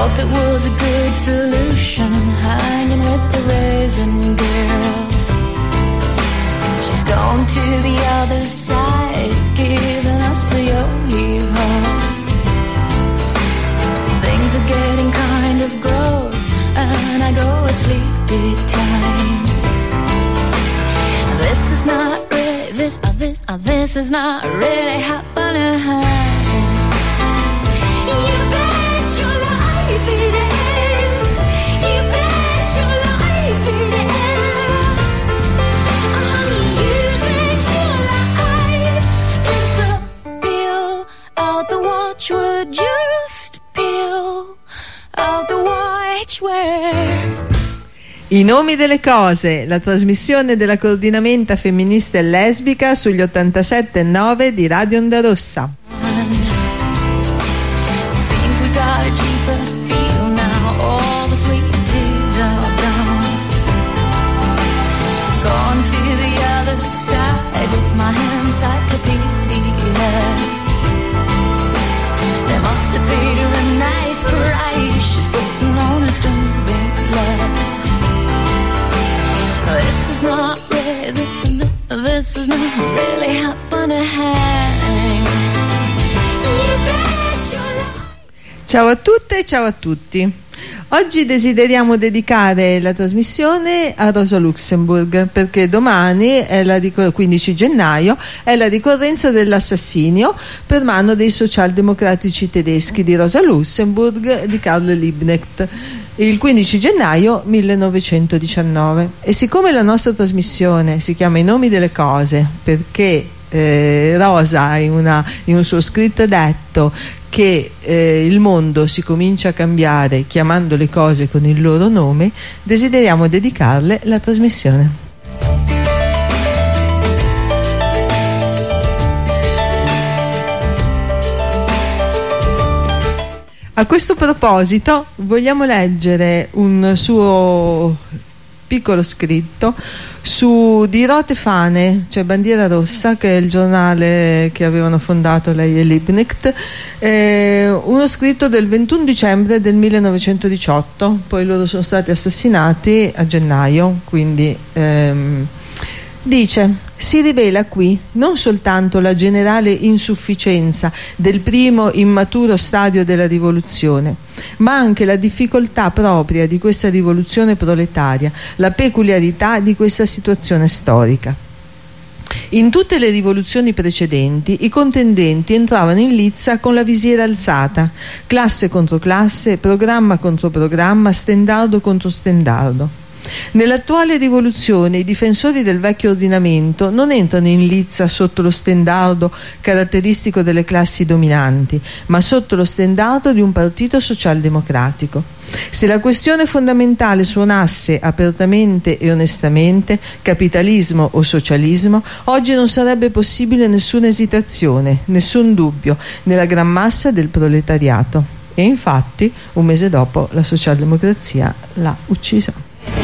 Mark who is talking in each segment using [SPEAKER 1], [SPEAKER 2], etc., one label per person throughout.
[SPEAKER 1] Thought that was a good solution, hanging with the raisin girls. She's gone to the other side, giving us a yo-yo. Things are getting kind of gross, and I go at sleepy time. This is not really, this is not really happening. You bet your life it is. You bet your life it is. Honey, you bet your life. Peel out the watchword, just peel out the watchword.
[SPEAKER 2] I nomi delle cose, la trasmissione della coordinamenta femminista e lesbica sugli 87.9 di Radio Onda Rossa.
[SPEAKER 1] This is not really happening.
[SPEAKER 2] Ciao a tutte e ciao a tutti. Oggi desideriamo dedicare la trasmissione a Rosa Luxemburg, perché domani, 15 gennaio, è la ricorrenza dell'assassinio per mano dei socialdemocratici tedeschi di Rosa Luxemburg di Karl Liebknecht, il 15 gennaio 1919. E siccome la nostra trasmissione si chiama I nomi delle cose, perché Rosa in un suo scritto ha detto che il mondo si comincia a cambiare chiamando le cose con il loro nome, desideriamo dedicarle la trasmissione. A questo proposito vogliamo leggere un suo piccolo scritto di Rote Fahne, cioè Bandiera Rossa, che è il giornale che avevano fondato lei e Liebknecht, uno scritto del 21 dicembre del 1918, poi loro sono stati assassinati a gennaio, quindi dice: si rivela qui non soltanto la generale insufficienza del primo immaturo stadio della rivoluzione, ma anche la difficoltà propria di questa rivoluzione proletaria, la peculiarità di questa situazione storica. In tutte le rivoluzioni precedenti i contendenti entravano in lizza con la visiera alzata, classe contro classe, programma contro programma, stendardo contro stendardo. Nell'attuale rivoluzione i difensori del vecchio ordinamento non entrano in lizza sotto lo stendardo caratteristico delle classi dominanti, ma sotto lo stendardo di un partito socialdemocratico. Se la questione fondamentale suonasse apertamente e onestamente, capitalismo o socialismo, oggi non sarebbe possibile nessuna esitazione, nessun dubbio nella gran massa del proletariato. E infatti, un mese dopo, la socialdemocrazia l'ha uccisa.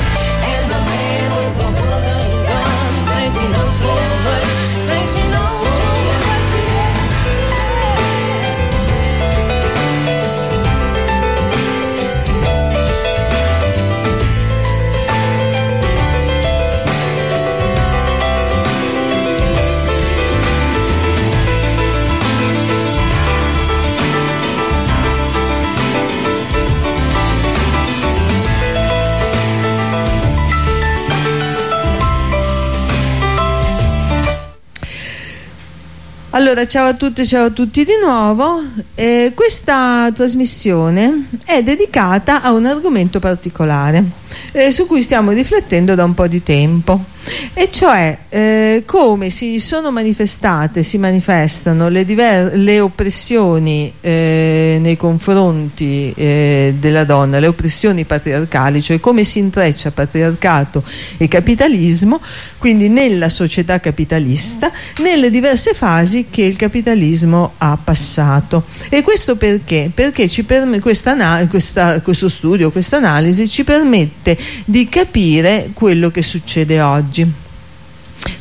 [SPEAKER 2] Allora, ciao a tutte e ciao a tutti di nuovo. Questa trasmissione è dedicata a un argomento particolare su cui stiamo riflettendo da un po' di tempo, e cioè come si manifestano le oppressioni nei confronti della donna, le oppressioni patriarcali, cioè come si intreccia patriarcato e capitalismo, quindi nella società capitalista, nelle diverse fasi che il capitalismo ha passato. E questo perché? Perché questo studio, questa analisi ci permette di capire quello che succede oggi.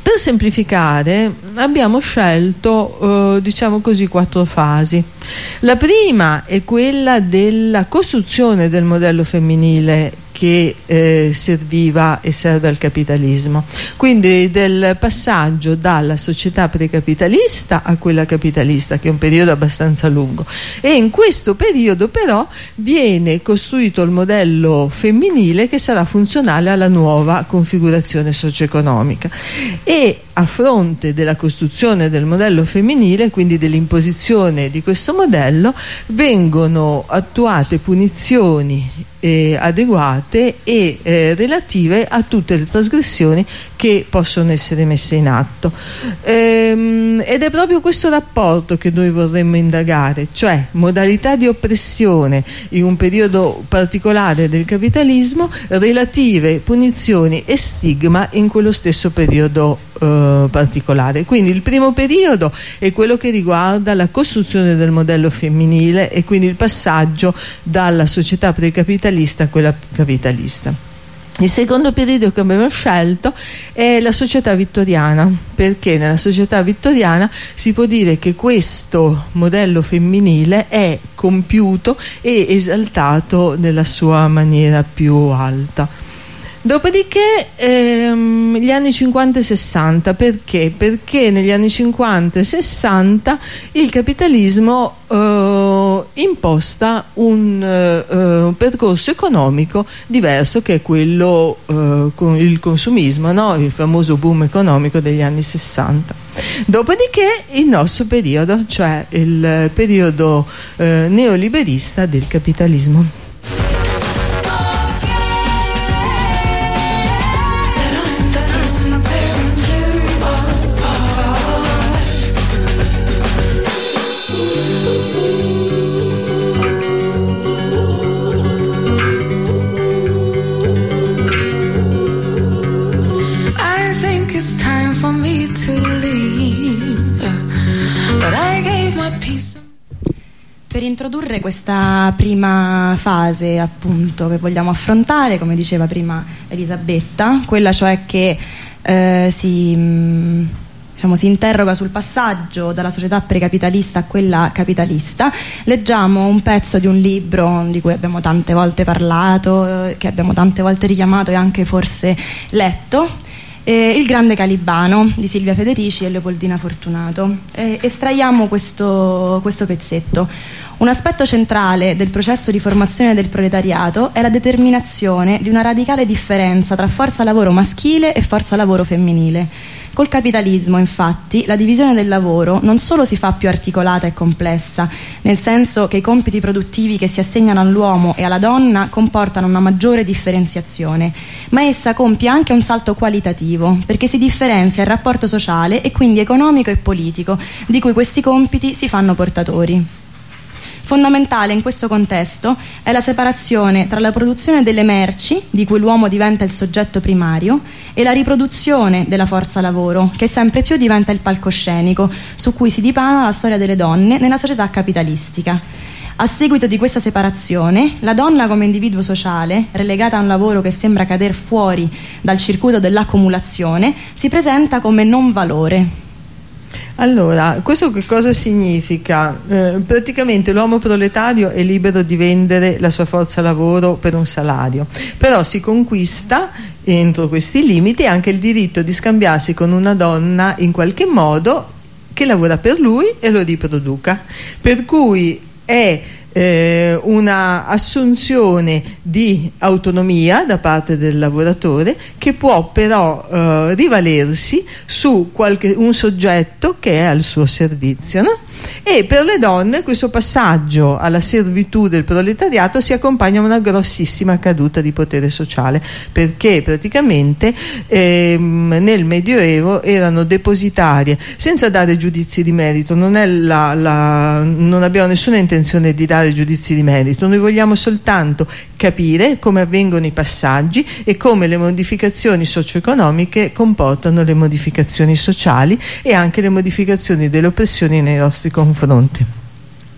[SPEAKER 2] Per semplificare abbiamo scelto diciamo così 4 fasi. La prima è quella della costruzione del modello femminile che serviva e serve al capitalismo, quindi del passaggio dalla società precapitalista a quella capitalista, che è un periodo abbastanza lungo, e in questo periodo però viene costruito il modello femminile che sarà funzionale alla nuova configurazione socio-economica. E a fronte della costruzione del modello femminile, quindi dell'imposizione di questo modello, vengono attuate punizioni adeguate e relative a tutte le trasgressioni che possono essere messe in atto, ed è proprio questo rapporto che noi vorremmo indagare, cioè modalità di oppressione in un periodo particolare del capitalismo, relative punizioni e stigma in quello stesso periodo particolare. Quindi il primo periodo è quello che riguarda la costruzione del modello femminile e quindi il passaggio dalla società precapitalista a quella capitalista. Il secondo periodo che abbiamo scelto è la società vittoriana, perché nella società vittoriana si può dire che questo modello femminile è compiuto e esaltato nella sua maniera più alta. Dopodiché gli anni 50 e 60, perché? Perché negli anni 50 e 60 il capitalismo imposta un percorso economico diverso, che è quello con il consumismo, no? Il famoso boom economico degli anni 60. Dopodiché il nostro periodo, cioè il periodo neoliberista del capitalismo.
[SPEAKER 3] Per introdurre questa prima fase, appunto, che vogliamo affrontare, come diceva prima Elisabetta, quella cioè che si interroga sul passaggio dalla società precapitalista a quella capitalista, leggiamo un pezzo di un libro di cui abbiamo tante volte parlato, che abbiamo tante volte richiamato e anche forse letto, Il grande Calibano di Silvia Federici e Leopoldina Fortunato. Estraiamo questo pezzetto. Un aspetto centrale del processo di formazione del proletariato è la determinazione di una radicale differenza tra forza lavoro maschile e forza lavoro femminile. Col capitalismo, infatti, la divisione del lavoro non solo si fa più articolata e complessa, nel senso che i compiti produttivi che si assegnano all'uomo e alla donna comportano una maggiore differenziazione, ma essa compie anche un salto qualitativo, perché si differenzia il rapporto sociale e quindi economico e politico di cui questi compiti si fanno portatori. Fondamentale in questo contesto è la separazione tra la produzione delle merci, di cui l'uomo diventa il soggetto primario, e la riproduzione della forza lavoro, che sempre più diventa il palcoscenico su cui si dipana la storia delle donne nella società capitalistica. A seguito di questa separazione, la donna come individuo sociale, relegata a un lavoro che sembra cadere fuori dal circuito dell'accumulazione, si presenta come non valore.
[SPEAKER 2] Allora, questo che cosa significa? Praticamente l'uomo proletario è libero di vendere la sua forza lavoro per un salario, però si conquista entro questi limiti anche il diritto di scambiarsi con una donna in qualche modo che lavora per lui e lo riproduca, per cui è una assunzione di autonomia da parte del lavoratore, che può però rivalersi su un soggetto che è al suo servizio, no? E per le donne questo passaggio alla servitù del proletariato si accompagna a una grossissima caduta di potere sociale, perché praticamente nel Medioevo erano depositarie, senza dare giudizi di merito. Non abbiamo nessuna intenzione di dare giudizi di merito, noi vogliamo soltanto capire come avvengono i passaggi e come le modificazioni socio-economiche comportano le modificazioni sociali e anche le modificazioni delle oppressioni nei nostri confronti.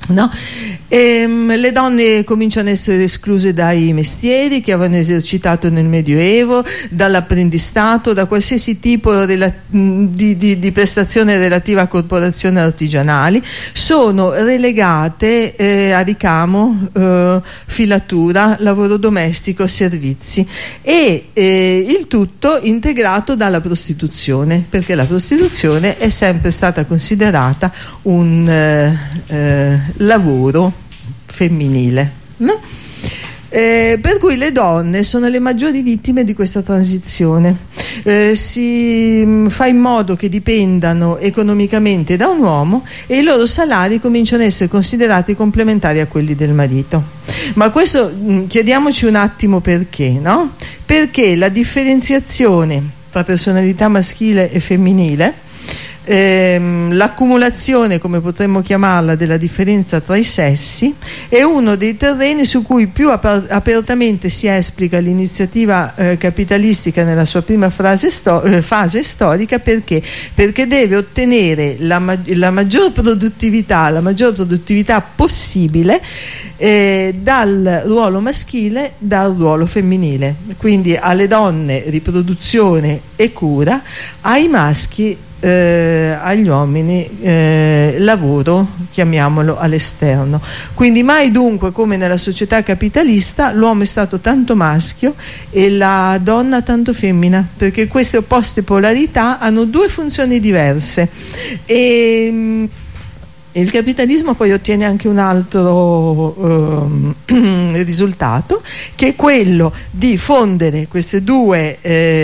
[SPEAKER 2] No? Le donne cominciano a essere escluse dai mestieri che avevano esercitato nel Medioevo, dall'apprendistato, da qualsiasi tipo di prestazione relativa a corporazioni artigianali, sono relegate a ricamo, filatura, lavoro domestico, servizi, e il tutto integrato dalla prostituzione, perché la prostituzione è sempre stata considerata un lavoro femminile, no? Per cui le donne sono le maggiori vittime di questa transizione. Si fa in modo che dipendano economicamente da un uomo e i loro salari cominciano a essere considerati complementari a quelli del marito. Ma questo chiediamoci un attimo perché, no? Perché la differenziazione tra personalità maschile e femminile, l'accumulazione, come potremmo chiamarla, della differenza tra i sessi è uno dei terreni su cui più apertamente si esplica l'iniziativa capitalistica nella sua prima fase storica. Perché deve ottenere la maggior produttività possibile dal ruolo maschile, dal ruolo femminile. Quindi alle donne riproduzione e cura, ai maschi agli uomini lavoro, chiamiamolo, all'esterno. Quindi mai dunque come nella società capitalista l'uomo è stato tanto maschio e la donna tanto femmina, perché queste opposte polarità hanno due funzioni diverse, e il capitalismo poi ottiene anche un altro risultato, che è quello di fondere queste due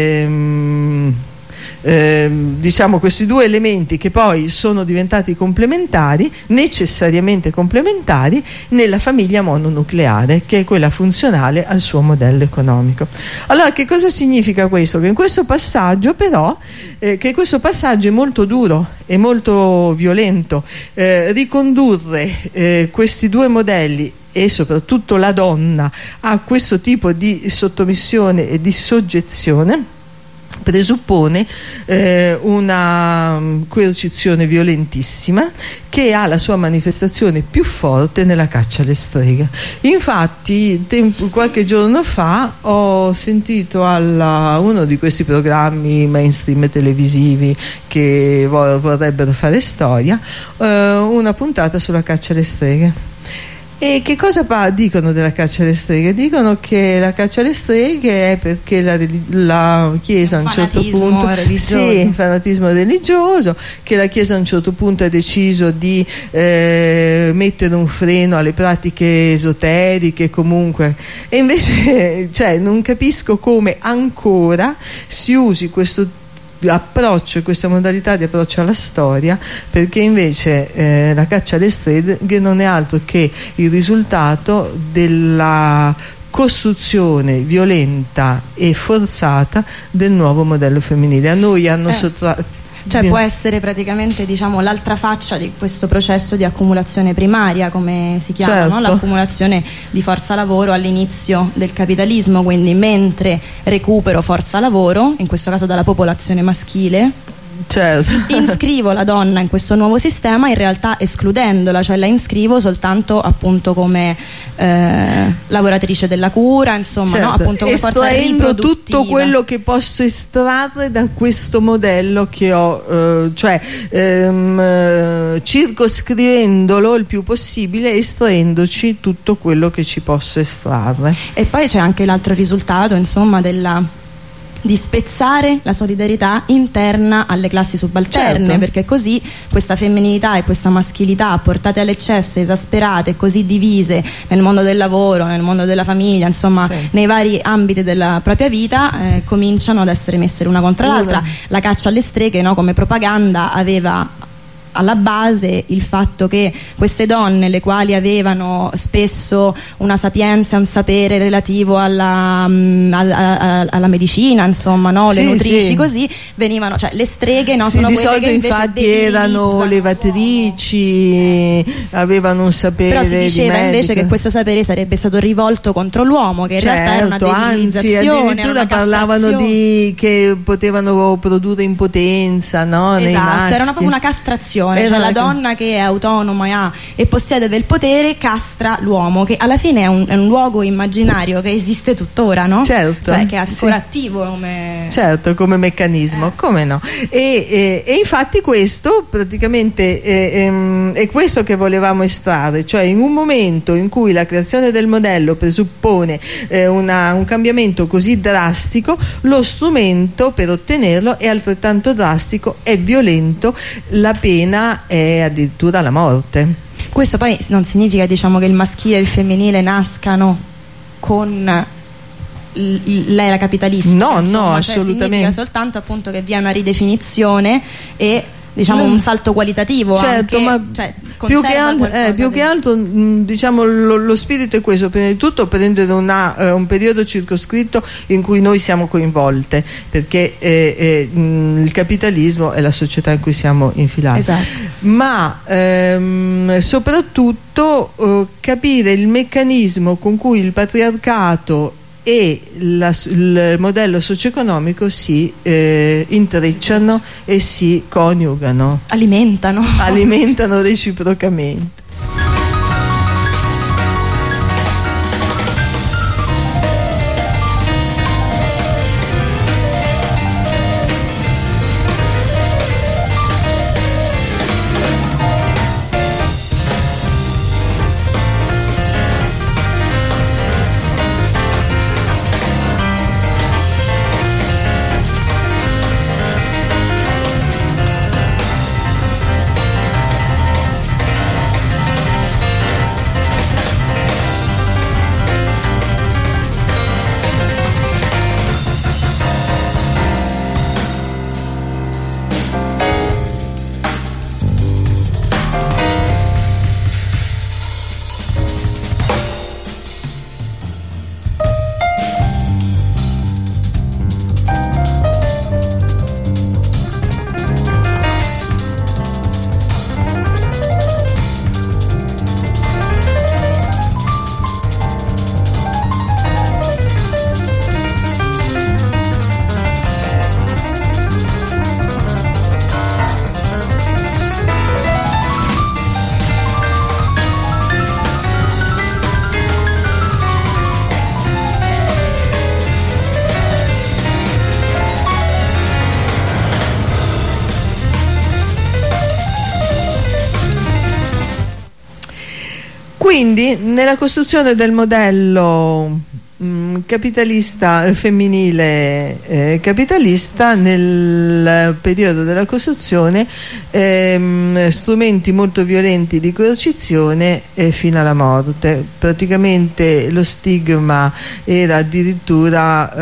[SPEAKER 2] questi due elementi, che poi sono diventati complementari, necessariamente complementari, nella famiglia mononucleare, che è quella funzionale al suo modello economico. Allora, che cosa significa questo? Che in questo passaggio però che questo passaggio è molto duro e molto violento. Ricondurre questi due modelli e soprattutto la donna a questo tipo di sottomissione e di soggezione presuppone una coercizione violentissima, che ha la sua manifestazione più forte nella caccia alle streghe. Infatti qualche giorno fa ho sentito uno di questi programmi mainstream televisivi che vorrebbero fare storia, una puntata sulla caccia alle streghe. E che cosa dicono della caccia alle streghe? Dicono che la caccia alle streghe è perché la Chiesa a un certo punto, sì, fanatismo religioso, che la Chiesa a un certo punto ha deciso di mettere un freno alle pratiche esoteriche, comunque. E invece non capisco come ancora si usi questo approccio, questa modalità di approccio alla storia, perché invece la caccia alle streghe non è altro che il risultato della costruzione violenta e forzata del nuovo modello femminile. A noi hanno sottratto.
[SPEAKER 3] Cioè può essere praticamente, diciamo, l'altra faccia di questo processo di accumulazione primaria, come si chiama,
[SPEAKER 2] certo,
[SPEAKER 3] no? L'accumulazione di forza lavoro all'inizio del capitalismo, quindi mentre recupero forza lavoro, in questo caso dalla popolazione maschile,
[SPEAKER 2] certo,
[SPEAKER 3] inscrivo la donna in questo nuovo sistema, in realtà escludendola, cioè la inscrivo soltanto appunto come lavoratrice della cura, insomma,
[SPEAKER 2] certo,
[SPEAKER 3] no? Appunto come forza riproduttiva.
[SPEAKER 2] Tutto quello che posso estrarre da questo modello che ho, circoscrivendolo il più possibile, estraendoci tutto quello che ci posso estrarre.
[SPEAKER 3] E poi c'è anche l'altro risultato, insomma, di spezzare la solidarietà interna alle classi subalterne,
[SPEAKER 2] certo,
[SPEAKER 3] perché così questa femminilità e questa maschilità portate all'eccesso, esasperate, così divise nel mondo del lavoro, nel mondo della famiglia, insomma, sì, nei vari ambiti della propria vita, cominciano ad essere messe l'una contro l'altra. La caccia alle streghe, no, come propaganda aveva alla base il fatto che queste donne, le quali avevano spesso una sapienza, un sapere relativo alla medicina, insomma, no? Le nutrici, sì, così venivano, cioè le streghe, no?
[SPEAKER 2] Sì,
[SPEAKER 3] sono
[SPEAKER 2] di
[SPEAKER 3] quelle
[SPEAKER 2] solito
[SPEAKER 3] che invece
[SPEAKER 2] infatti erano levatrici, avevano un sapere. Però si diceva
[SPEAKER 3] invece che questo sapere sarebbe stato rivolto contro l'uomo, che in realtà era una debilizzazione,
[SPEAKER 2] anzi addirittura parlavano di che potevano produrre impotenza, no?
[SPEAKER 3] Esatto,
[SPEAKER 2] nei maschi.
[SPEAKER 3] Era proprio una castrazione, castrazione, cioè la donna che è autonoma e possiede del potere castra l'uomo, che alla fine è un luogo immaginario che esiste tuttora, no?
[SPEAKER 2] Certo,
[SPEAKER 3] cioè che è ancora attivo
[SPEAKER 2] come meccanismo, come no? E infatti questo praticamente è questo che volevamo estrarre, cioè in un momento in cui la creazione del modello presuppone un cambiamento così drastico, lo strumento per ottenerlo è altrettanto drastico, è violento, la pena è addirittura la morte.
[SPEAKER 3] Questo poi non significa, diciamo, che il maschile e il femminile nascano con l'era capitalistica,
[SPEAKER 2] no,
[SPEAKER 3] insomma,
[SPEAKER 2] assolutamente.
[SPEAKER 3] Significa soltanto appunto che vi è una ridefinizione e diciamo un salto qualitativo,
[SPEAKER 2] certo,
[SPEAKER 3] anche,
[SPEAKER 2] ma
[SPEAKER 3] cioè,
[SPEAKER 2] più che altro diciamo lo spirito è questo: prima di tutto prendere un periodo circoscritto in cui noi siamo coinvolte, perché il capitalismo è la società in cui siamo infilati,
[SPEAKER 3] esatto.
[SPEAKER 2] Ma soprattutto capire il meccanismo con cui il patriarcato e il modello socio-economico si intrecciano e si coniugano, alimentano reciprocamente. Quindi nella costruzione del modello capitalista femminile capitalista, nel periodo della costruzione strumenti molto violenti di coercizione fino alla morte. Praticamente lo stigma era addirittura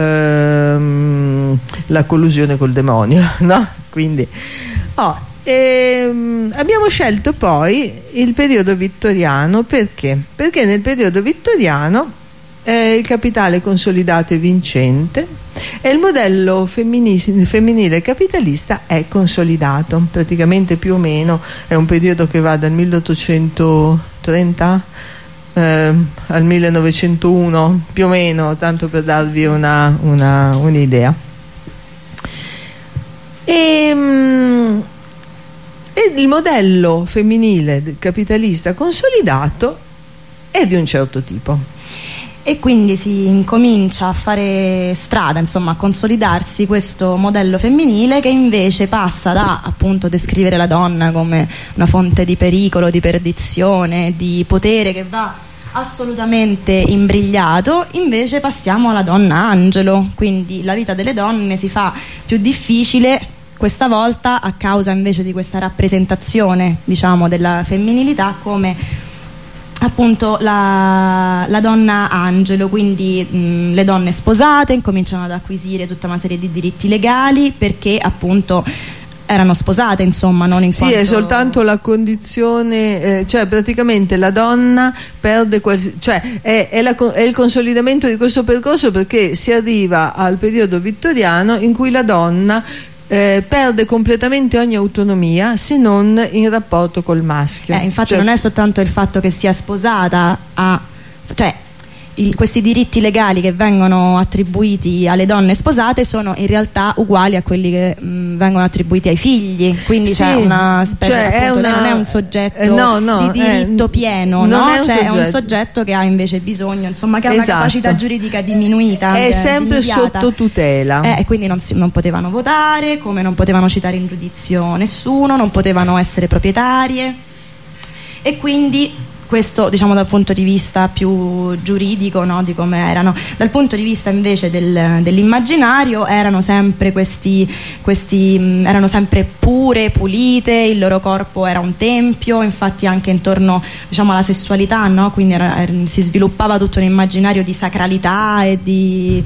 [SPEAKER 2] la collusione col demonio, no? Quindi abbiamo scelto poi il periodo vittoriano. Perché? Perché nel periodo vittoriano il capitale consolidato è vincente e il modello femminile capitalista è consolidato. Praticamente più o meno è un periodo che va dal 1830 al 1901, più o meno, tanto per darvi un'idea. E il modello femminile capitalista consolidato è di un certo tipo.
[SPEAKER 3] E quindi si incomincia a fare strada, insomma, a consolidarsi questo modello femminile, che invece passa da appunto descrivere la donna come una fonte di pericolo, di perdizione, di potere che va assolutamente imbrigliato. Invece passiamo alla donna angelo, quindi la vita delle donne si fa più difficile questa volta a causa invece di questa rappresentazione, diciamo, della femminilità come appunto la donna angelo. Quindi le donne sposate incominciano ad acquisire tutta una serie di diritti legali perché appunto erano sposate, insomma, non in quanto...
[SPEAKER 2] Sì, è soltanto la condizione, cioè praticamente la donna perde cioè è il consolidamento di questo percorso, perché si arriva al periodo vittoriano in cui la donna perde completamente ogni autonomia, se non in rapporto col maschio.
[SPEAKER 3] Infatti non è soltanto il fatto che sia sposata cioè questi diritti legali che vengono attribuiti alle donne sposate sono in realtà uguali a quelli che vengono attribuiti ai figli, quindi c'è una specie,
[SPEAKER 2] cioè
[SPEAKER 3] appunto, lei non è un soggetto di diritto pieno, no? Cioè è un soggetto che ha invece bisogno, insomma, che ha una capacità giuridica diminuita,
[SPEAKER 2] è sempre
[SPEAKER 3] diminuita,
[SPEAKER 2] sotto tutela,
[SPEAKER 3] e quindi non potevano votare, come non potevano citare in giudizio nessuno, non potevano essere proprietarie, e quindi questo, diciamo, dal punto di vista più giuridico, no, di come erano. Dal punto di vista invece dell'immaginario erano sempre erano sempre pure, pulite, il loro corpo era un tempio, infatti anche intorno, diciamo, alla sessualità, no? Quindi si sviluppava tutto un immaginario di sacralità e di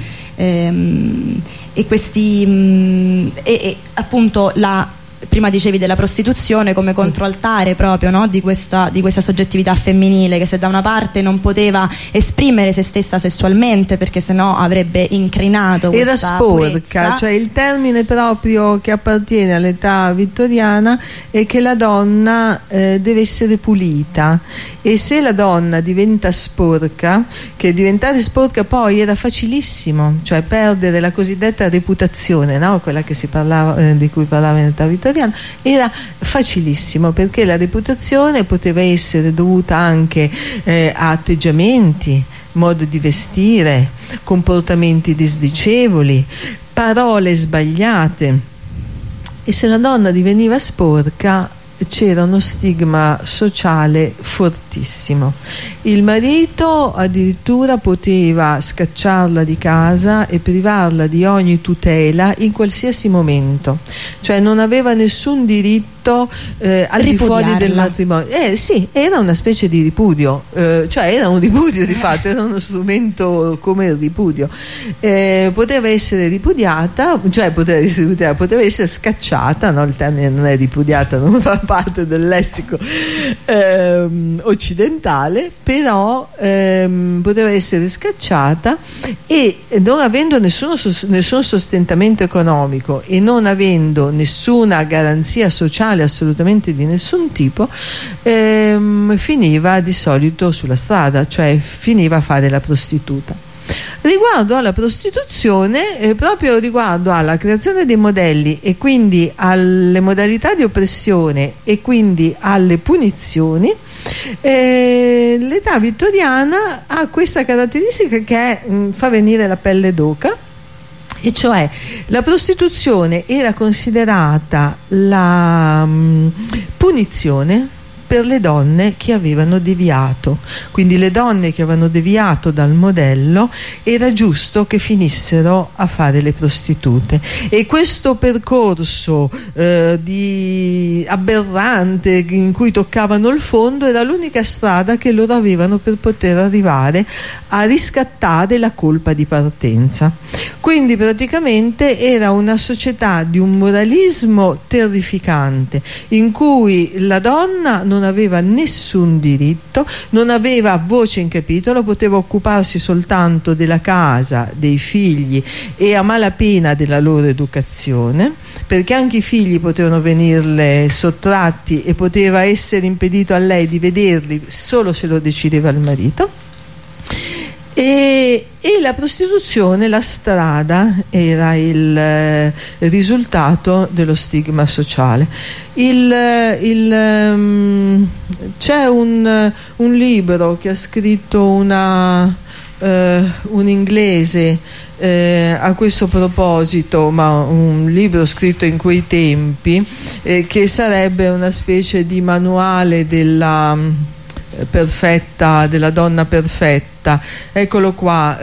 [SPEAKER 3] appunto prima dicevi della prostituzione come controaltare proprio, no? di questa soggettività femminile, che se da una parte non poteva esprimere se stessa sessualmente perché sennò avrebbe incrinato questa
[SPEAKER 2] era sporca,
[SPEAKER 3] purezza.
[SPEAKER 2] cioè il termine proprio che appartiene all'età vittoriana è che la donna deve essere pulita, e se la donna diventa sporca, che diventare sporca poi era facilissimo, cioè perdere la cosiddetta reputazione, no? Quella che si parlava, di cui parlava in età vittoriana, era facilissimo, perché la reputazione poteva essere dovuta anche a atteggiamenti, modo di vestire, comportamenti disdicevoli, parole sbagliate, e se la donna diveniva sporca c'era uno stigma sociale fortissimo. Il marito addirittura poteva scacciarla di casa e privarla di ogni tutela in qualsiasi momento, cioè non aveva nessun diritto al di fuori del matrimonio. Sì, era una specie di ripudio, cioè era un ripudio di fatto, era uno strumento come il ripudio. Poteva essere ripudiata, cioè poteva essere scacciata, no? Il termine non è ripudiata, non fa parte del lessico occidentale, però poteva essere scacciata, e non avendo nessun sostentamento economico e non avendo nessuna garanzia sociale assolutamente di nessun tipo, finiva di solito sulla strada, cioè finiva a fare la prostituta. Riguardo alla prostituzione, proprio riguardo alla creazione dei modelli e quindi alle modalità di oppressione e quindi alle punizioni, l'età vittoriana ha questa caratteristica che fa venire la pelle d'oca, e cioè la prostituzione era considerata la punizione per le donne che avevano deviato, quindi le donne che avevano deviato dal modello era giusto che finissero a fare le prostitute, e questo percorso aberrante in cui toccavano il fondo era l'unica strada che loro avevano per poter arrivare a riscattare la colpa di partenza. Quindi praticamente era una società di un moralismo terrificante, in cui la donna non aveva nessun diritto, non aveva voce in capitolo, poteva occuparsi soltanto della casa, dei figli e a malapena della loro educazione, perché anche i figli potevano venirle sottratti e poteva essere impedito a lei di vederli solo se lo decideva il marito. E la prostituzione, la strada, era il risultato dello stigma sociale. C'è un libro che ha scritto un inglese a questo proposito, ma un libro scritto in quei tempi, che sarebbe una specie di manuale della donna perfetta. Eccolo qua,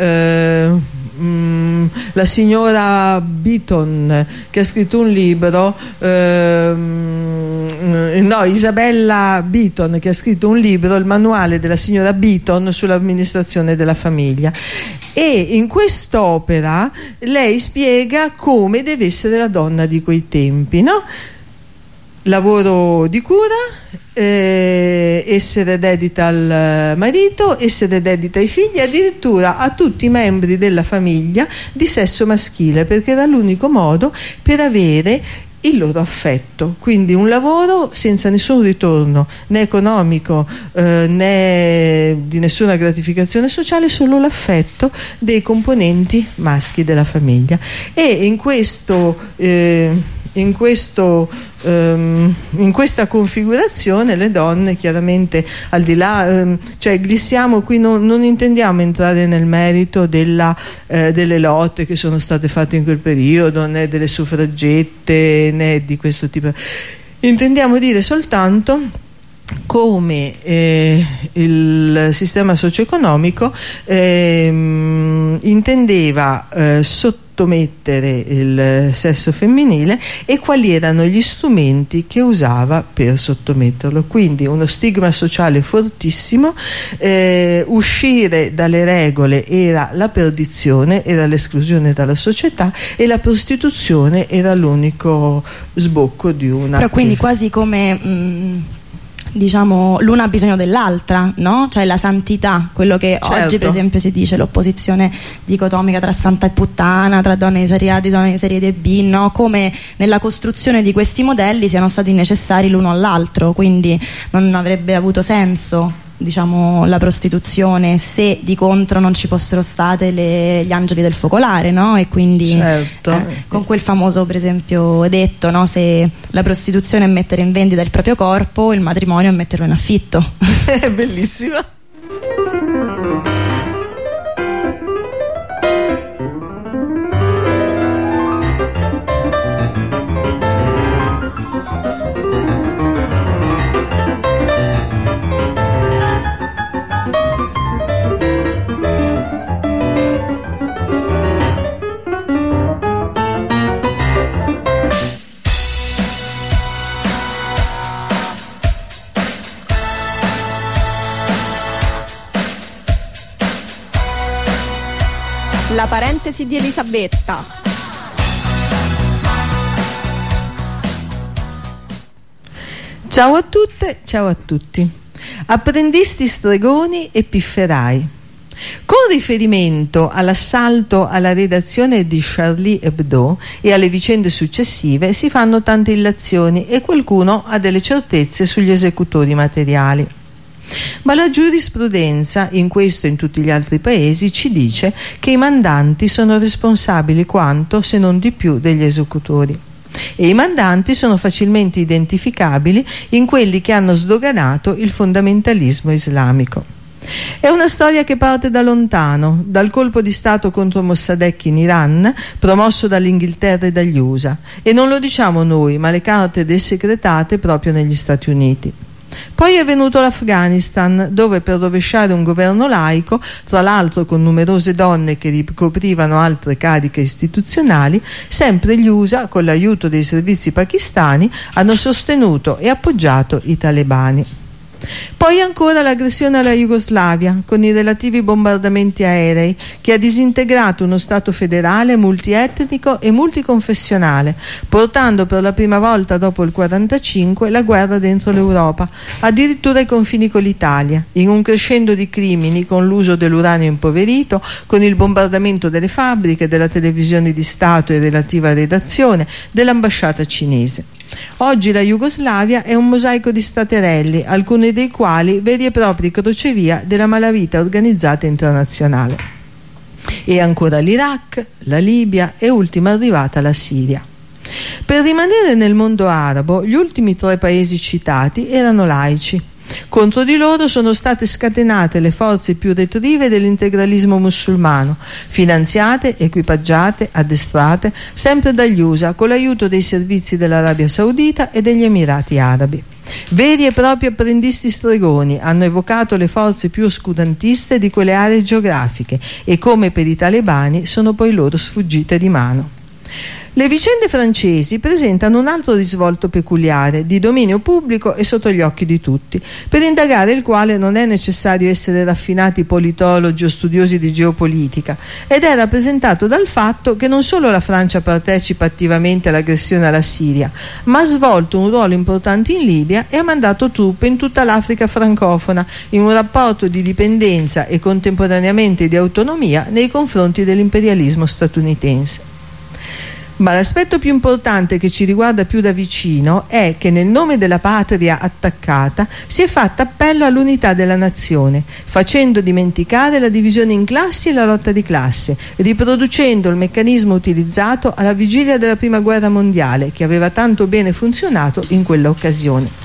[SPEAKER 2] la signora Beaton, che ha scritto un libro, Isabella Beaton, che ha scritto un libro, il manuale della signora Beaton sull'amministrazione della famiglia, e in quest'opera lei spiega come deve essere la donna di quei tempi, no? Lavoro di cura, essere dedita al marito, essere dedita ai figli, addirittura a tutti i membri della famiglia di sesso maschile, perché era l'unico modo per avere il loro affetto, quindi un lavoro senza nessun ritorno né economico né di nessuna gratificazione sociale, solo l'affetto dei componenti maschi della famiglia. E in questa configurazione le donne, chiaramente, al di là, cioè glissiamo qui, non intendiamo entrare nel merito delle lotte che sono state fatte in quel periodo, né delle suffragette né di questo tipo. Intendiamo dire soltanto come il sistema socio-economico intendeva sottomettere il sesso femminile e quali erano gli strumenti che usava per sottometterlo. Quindi uno stigma sociale fortissimo, uscire dalle regole era la perdizione, era l'esclusione dalla società, e la prostituzione era l'unico sbocco di una...
[SPEAKER 3] Però quindi quasi come... diciamo, l'una ha bisogno dell'altra, no? Cioè la santità, quello che
[SPEAKER 2] certo.
[SPEAKER 3] Oggi per esempio si dice, l'opposizione dicotomica tra santa e puttana, tra donne di serie A e donne di serie B, no? Come nella costruzione di questi modelli siano stati necessari l'uno all'altro, quindi non avrebbe avuto senso, diciamo, la prostituzione se di contro non ci fossero state gli angeli del focolare, no? E quindi
[SPEAKER 2] certo.
[SPEAKER 3] Con quel famoso, per esempio, detto, no? Se la prostituzione è mettere in vendita il proprio corpo, il matrimonio è metterlo in affitto.
[SPEAKER 2] È bellissima.
[SPEAKER 4] La parentesi di Elisabetta.
[SPEAKER 2] Ciao a tutte, ciao a tutti. Apprendisti stregoni e pifferai. Con riferimento all'assalto alla redazione di Charlie Hebdo e alle vicende successive si fanno tante illazioni e qualcuno ha delle certezze sugli esecutori materiali. Ma la giurisprudenza, in questo e in tutti gli altri paesi, ci dice che i mandanti sono responsabili quanto, se non di più, degli esecutori. E i mandanti sono facilmente identificabili in quelli che hanno sdoganato il fondamentalismo islamico. È una storia che parte da lontano, dal colpo di Stato contro Mossadegh in Iran, promosso dall'Inghilterra e dagli USA. E non lo diciamo noi, ma le carte desecretate proprio negli Stati Uniti. Poi è venuto l'Afghanistan, dove per rovesciare un governo laico, tra l'altro con numerose donne che ricoprivano altre cariche istituzionali, sempre gli USA, con l'aiuto dei servizi pakistani, hanno sostenuto e appoggiato i talebani. Poi ancora l'aggressione alla Jugoslavia, con i relativi bombardamenti aerei, che ha disintegrato uno Stato federale multietnico e multiconfessionale, portando per la prima volta dopo il 1945 la guerra dentro l'Europa, addirittura ai confini con l'Italia, in un crescendo di crimini con l'uso dell'uranio impoverito, con il bombardamento delle fabbriche, della televisione di Stato e relativa redazione, dell'ambasciata cinese. Oggi la Jugoslavia è un mosaico di staterelli, alcuni dei quali veri e propri crocevia della malavita organizzata internazionale. E ancora l'Iraq, la Libia e ultima arrivata la Siria. Per rimanere nel mondo arabo, gli ultimi 3 paesi citati erano laici. Contro di loro sono state scatenate le forze più retrive dell'integralismo musulmano, finanziate, equipaggiate, addestrate sempre dagli USA con l'aiuto dei servizi dell'Arabia Saudita e degli Emirati Arabi. Veri e propri apprendisti stregoni hanno evocato le forze più oscurantiste di quelle aree geografiche e, come per i talebani, sono poi loro sfuggite di mano. Le vicende francesi presentano un altro risvolto peculiare, di dominio pubblico e sotto gli occhi di tutti, per indagare il quale non è necessario essere raffinati politologi o studiosi di geopolitica, ed è rappresentato dal fatto che non solo la Francia partecipa attivamente all'aggressione alla Siria, ma ha svolto un ruolo importante in Libia e ha mandato truppe in tutta l'Africa francofona, in un rapporto di dipendenza e contemporaneamente di autonomia nei confronti dell'imperialismo statunitense. Ma l'aspetto più importante che ci riguarda più da vicino è che nel nome della patria attaccata si è fatta appello all'unità della nazione, facendo dimenticare la divisione in classi e la lotta di classe, riproducendo il meccanismo utilizzato alla vigilia della Prima Guerra Mondiale, che aveva tanto bene funzionato in quella occasione.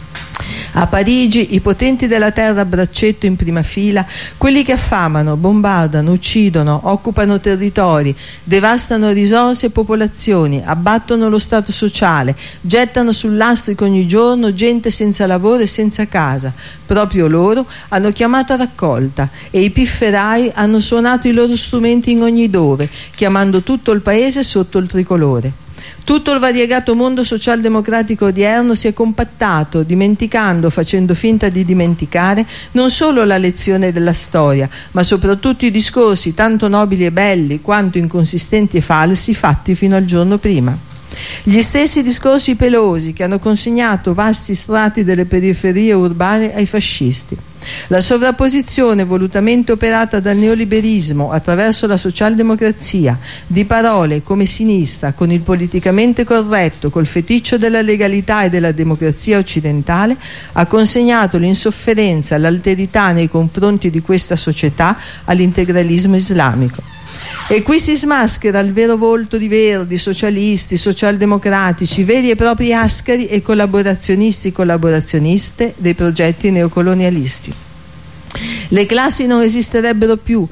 [SPEAKER 2] A Parigi i potenti della terra a braccetto in prima fila, quelli che affamano, bombardano, uccidono, occupano territori, devastano risorse e popolazioni, abbattono lo stato sociale, gettano sul lastrico ogni giorno gente senza lavoro e senza casa. Proprio loro hanno chiamato a raccolta e i pifferai hanno suonato i loro strumenti in ogni dove, chiamando tutto il paese sotto il tricolore. Tutto il variegato mondo socialdemocratico odierno si è compattato, dimenticando, facendo finta di dimenticare, non solo la lezione della storia, ma soprattutto i discorsi tanto nobili e belli quanto inconsistenti e falsi fatti fino al giorno prima. Gli stessi discorsi pelosi che hanno consegnato vasti strati delle periferie urbane ai fascisti. La sovrapposizione volutamente operata dal neoliberismo attraverso la socialdemocrazia di parole come sinistra con il politicamente corretto, col feticcio della legalità e della democrazia occidentale, ha consegnato l'insofferenza, l'alterità nei confronti di questa società all'integralismo islamico. E qui si smaschera il vero volto di Verdi, socialisti, socialdemocratici, veri e propri ascari e collaborazionisti e collaborazioniste dei progetti neocolonialisti. Le classi non esisterebbero più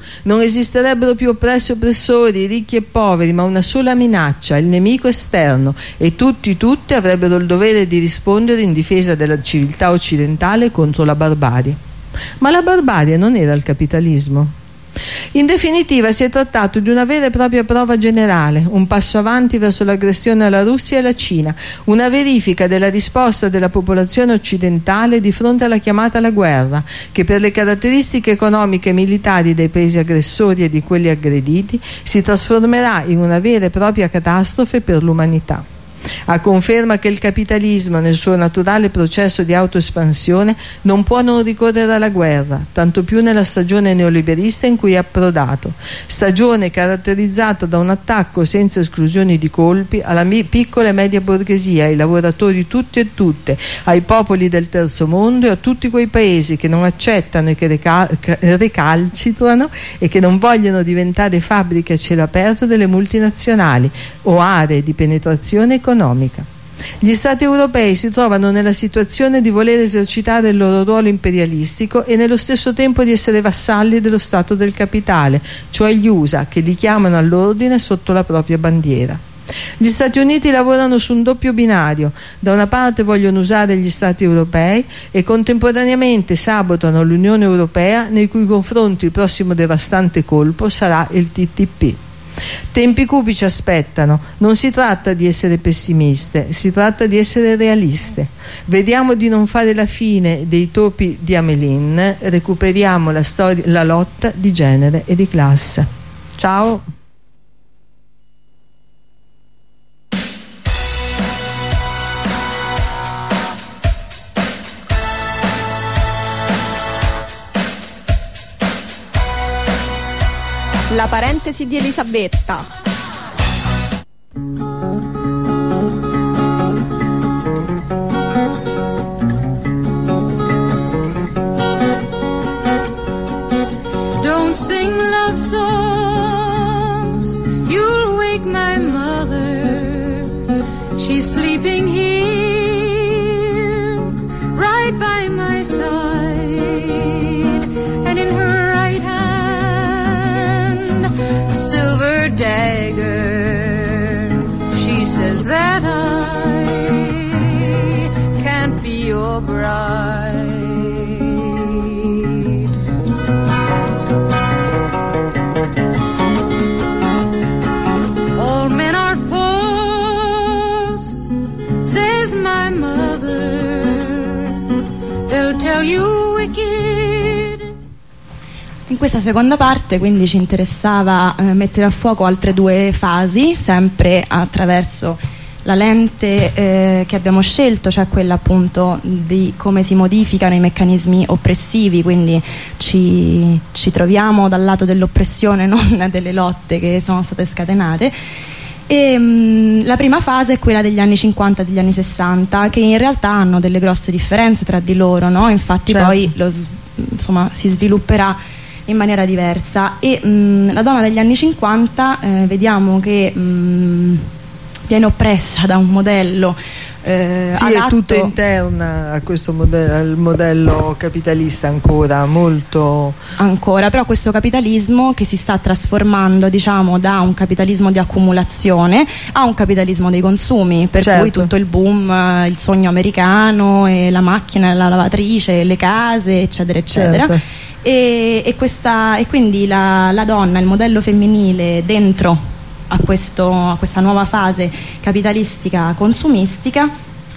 [SPEAKER 2] oppressi e oppressori, ricchi e poveri, ma una sola minaccia, il nemico esterno, e tutti avrebbero il dovere di rispondere in difesa della civiltà occidentale contro la barbarie. Ma la barbarie non era il capitalismo. In definitiva si è trattato di una vera e propria prova generale, un passo avanti verso l'aggressione alla Russia e alla Cina, una verifica della risposta della popolazione occidentale di fronte alla chiamata alla guerra, che per le caratteristiche economiche e militari dei paesi aggressori e di quelli aggrediti si trasformerà in una vera e propria catastrofe per l'umanità. A conferma che il capitalismo nel suo naturale processo di autoespansione non può non ricorrere alla guerra, tanto più nella stagione neoliberista in cui è approdato, stagione caratterizzata da un attacco senza esclusioni di colpi alla piccola e media borghesia, ai lavoratori tutti e tutte, ai popoli del terzo mondo e a tutti quei paesi che non accettano e che recalcitrano e che non vogliono diventare fabbriche a cielo aperto delle multinazionali o aree di penetrazione economica. Gli Stati europei si trovano nella situazione di voler esercitare il loro ruolo imperialistico e nello stesso tempo di essere vassalli dello Stato del capitale, cioè gli USA, che li chiamano all'ordine sotto la propria bandiera. Gli Stati Uniti lavorano su un doppio binario: da una parte vogliono usare gli Stati europei e contemporaneamente sabotano l'Unione Europea, nei cui confronti il prossimo devastante colpo sarà il TTP. Tempi cupi ci aspettano, non si tratta di essere pessimiste, si tratta di essere realiste. Vediamo di non fare la fine dei topi di Amelin, recuperiamo la lotta di genere e di classe. Ciao!
[SPEAKER 4] La parentesi di Elisabetta.
[SPEAKER 1] Don't sing love songs, you'll wake my mother. She's sleeping here, right by my side, and in her right hand silver dagger. She says that I can't be your bride. All men are false, says my mother. They'll tell you wicked.
[SPEAKER 3] In questa seconda parte quindi ci interessava mettere a fuoco altre due fasi, sempre attraverso la lente che abbiamo scelto, cioè quella appunto di come si modificano i meccanismi oppressivi, quindi ci troviamo dal lato dell'oppressione, non delle lotte che sono state scatenate, E la prima fase è quella degli anni 50 e degli anni 60, che in realtà hanno delle grosse differenze tra di loro, no? Infatti
[SPEAKER 2] certo.
[SPEAKER 3] poi insomma, si svilupperà in maniera diversa. E la donna degli anni 50 vediamo che viene oppressa da un modello
[SPEAKER 2] sì, è tutta interna a questo modello, al modello capitalista ancora,
[SPEAKER 3] però questo capitalismo che si sta trasformando, diciamo, da un capitalismo di accumulazione a un capitalismo dei consumi, per
[SPEAKER 2] certo.
[SPEAKER 3] cui tutto il boom, il sogno americano, e la macchina, la lavatrice, le case, eccetera eccetera.
[SPEAKER 2] Certo.
[SPEAKER 3] E quindi la donna, il modello femminile dentro a questa nuova fase capitalistica consumistica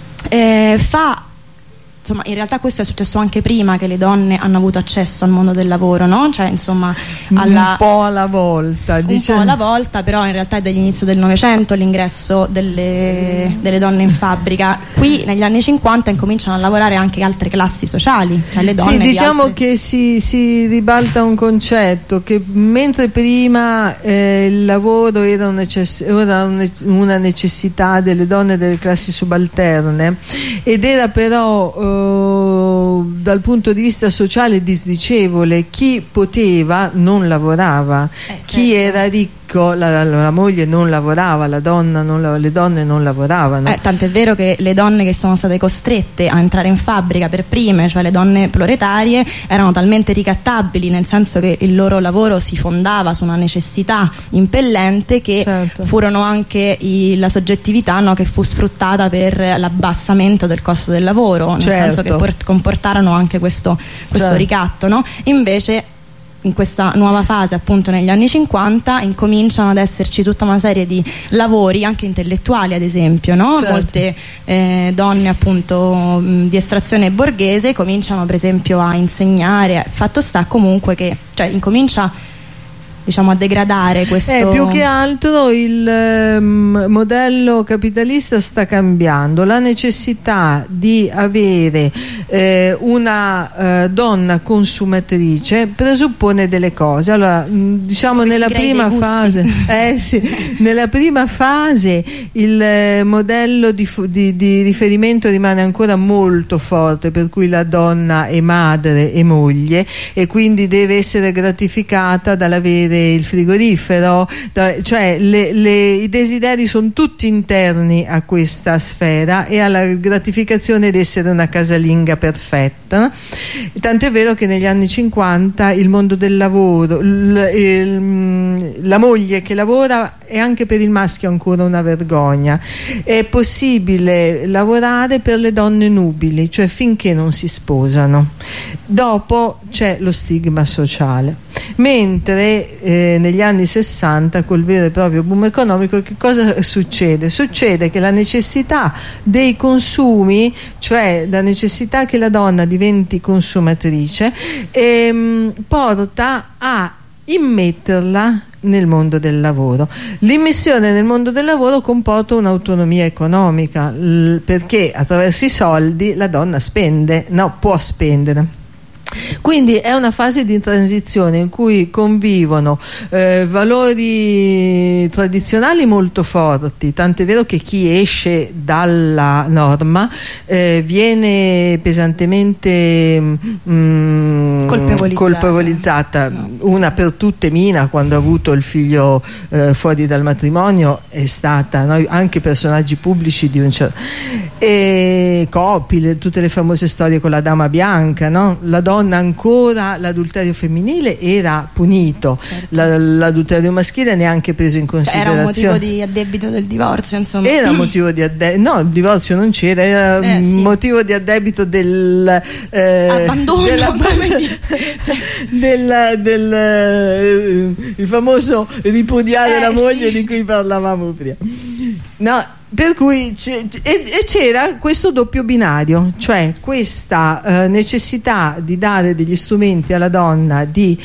[SPEAKER 3] insomma, in realtà questo è successo anche prima che le donne hanno avuto accesso al mondo del lavoro, no? Cioè, insomma,
[SPEAKER 2] un po' alla volta,
[SPEAKER 3] po' alla volta, però in realtà è dall'inizio del Novecento l'ingresso delle donne in fabbrica. Qui negli anni 50 incominciano a lavorare anche altre classi sociali, cioè le donne.
[SPEAKER 2] Sì, diciamo che si ribalta un concetto, che mentre prima il lavoro era una necessità delle donne delle classi subalterne, ed era però dal punto di vista sociale disdicevole. Chi poteva non lavorava, chi
[SPEAKER 3] certo.
[SPEAKER 2] era ricco, la moglie non lavorava, le donne non lavoravano.
[SPEAKER 3] Tant'è vero che le donne che sono state costrette a entrare in fabbrica per prime, cioè le donne proletarie, erano talmente ricattabili, nel senso che il loro lavoro si fondava su una necessità impellente, che
[SPEAKER 2] certo.
[SPEAKER 3] furono anche la soggettività, no, che fu sfruttata per l'abbassamento del costo del lavoro, nel senso che comportarono anche questo certo. ricatto, no? Invece in questa nuova fase, appunto negli anni 50, incominciano ad esserci tutta una serie di lavori anche intellettuali, ad esempio, no?
[SPEAKER 2] Certo.
[SPEAKER 3] Molte donne appunto di estrazione borghese cominciano per esempio a insegnare. Fatto sta comunque che, cioè, incomincia, diciamo, a degradare questo.
[SPEAKER 2] Più che altro il modello capitalista sta cambiando. La necessità di avere una donna consumatrice presuppone delle cose. Allora, diciamo, nella prima fase nella prima fase il modello di riferimento rimane ancora molto forte, per cui la donna è madre e moglie, e quindi deve essere gratificata dall'avere il frigorifero, cioè i desideri sono tutti interni a questa sfera e alla gratificazione di essere una casalinga perfetta. Tant'è vero che negli anni 50 il mondo del lavoro, la moglie che lavora è anche per il maschio ancora una vergogna. È possibile lavorare per le donne nubili, cioè finché non si sposano. Dopo c'è lo stigma sociale. Mentre negli anni 60, col vero e proprio boom economico, che cosa succede? Succede che la necessità dei consumi, cioè la necessità che la donna diventi consumatrice, porta a immetterla nel mondo del lavoro. L'immissione nel mondo del lavoro comporta un'autonomia economica, perché attraverso i soldi la donna può spendere. Quindi è una fase di transizione in cui convivono valori tradizionali molto forti, tant'è vero che chi esce dalla norma viene pesantemente colpevolizzata. No. Una per tutte, Mina, quando ha avuto il figlio fuori dal matrimonio, è stata, no? Anche personaggi pubblici di un certo, e Coppi, tutte le famose storie con la dama bianca, no? La donna ancora, l'adulterio femminile era punito, certo. L'adulterio maschile neanche preso in considerazione.
[SPEAKER 3] Era un motivo di addebito del divorzio, insomma.
[SPEAKER 2] Era motivo di addebito, no, il divorzio non c'era, era
[SPEAKER 3] sì.
[SPEAKER 2] motivo di addebito del
[SPEAKER 3] abbandono,
[SPEAKER 2] il famoso ripudiare la moglie di cui parlavamo prima. No, Per cui c'era questo doppio binario, cioè questa necessità di dare degli strumenti alla donna di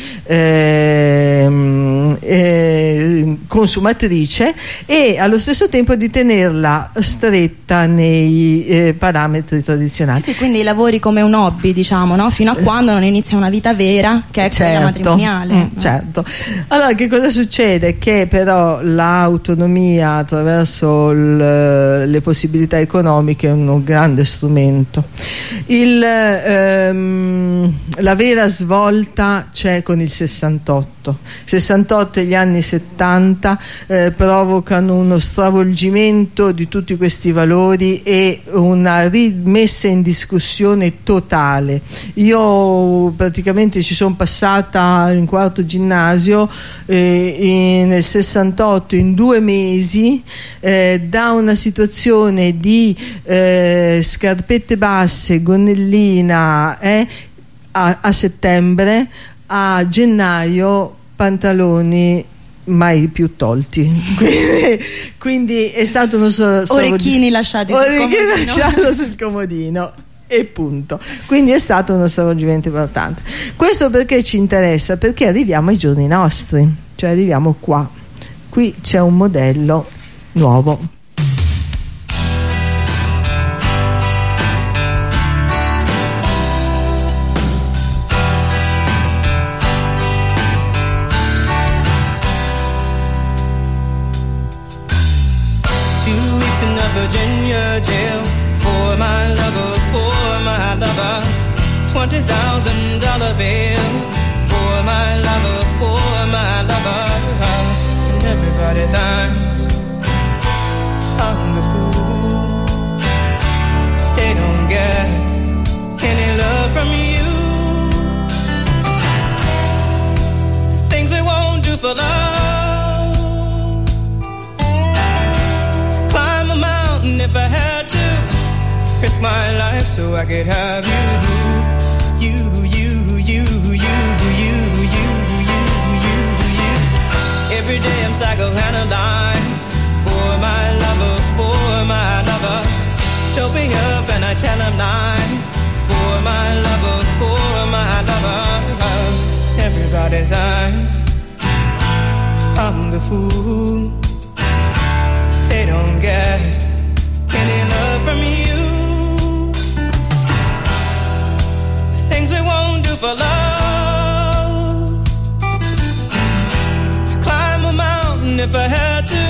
[SPEAKER 2] consumatrice e allo stesso tempo di tenerla stretta nei parametri tradizionali.
[SPEAKER 3] Sì, quindi i lavori come un hobby, diciamo, no? Fino a quando non inizia una vita vera, che è quella matrimoniale.
[SPEAKER 2] Certo. Allora, che cosa succede? Che però l'autonomia attraverso le possibilità economiche è un grande strumento. La vera svolta c'è con il 68 e gli anni 70 provocano uno stravolgimento di tutti questi valori e una rimessa in discussione totale. Io praticamente ci sono passata in quarto ginnasio nel 68 in 2 mesi da una situazione di scarpette basse, gonnellina a settembre, a gennaio pantaloni mai più tolti. Quindi è stato uno
[SPEAKER 3] orecchini lasciati
[SPEAKER 2] sul comodino e punto. Quindi è stato uno stravolgimento importante. Questo perché ci interessa? Perché arriviamo ai giorni nostri, cioè arriviamo qua. Qui c'è un modello nuovo.
[SPEAKER 5] Virginia jail for my lover, $20,000 bill for my lover, and everybody thinks I'm the fool. They don't get any love from you. Things we won't do for love. Climb a mountain if I had to. Risk my life so I could have you. Every day I'm psychoanalyzed for my lover. Show me up and I tell him lies for my lover. Everybody thinks I'm the fool. They don't get any love from you. Things we won't do for love. Climb a mountain if I had to.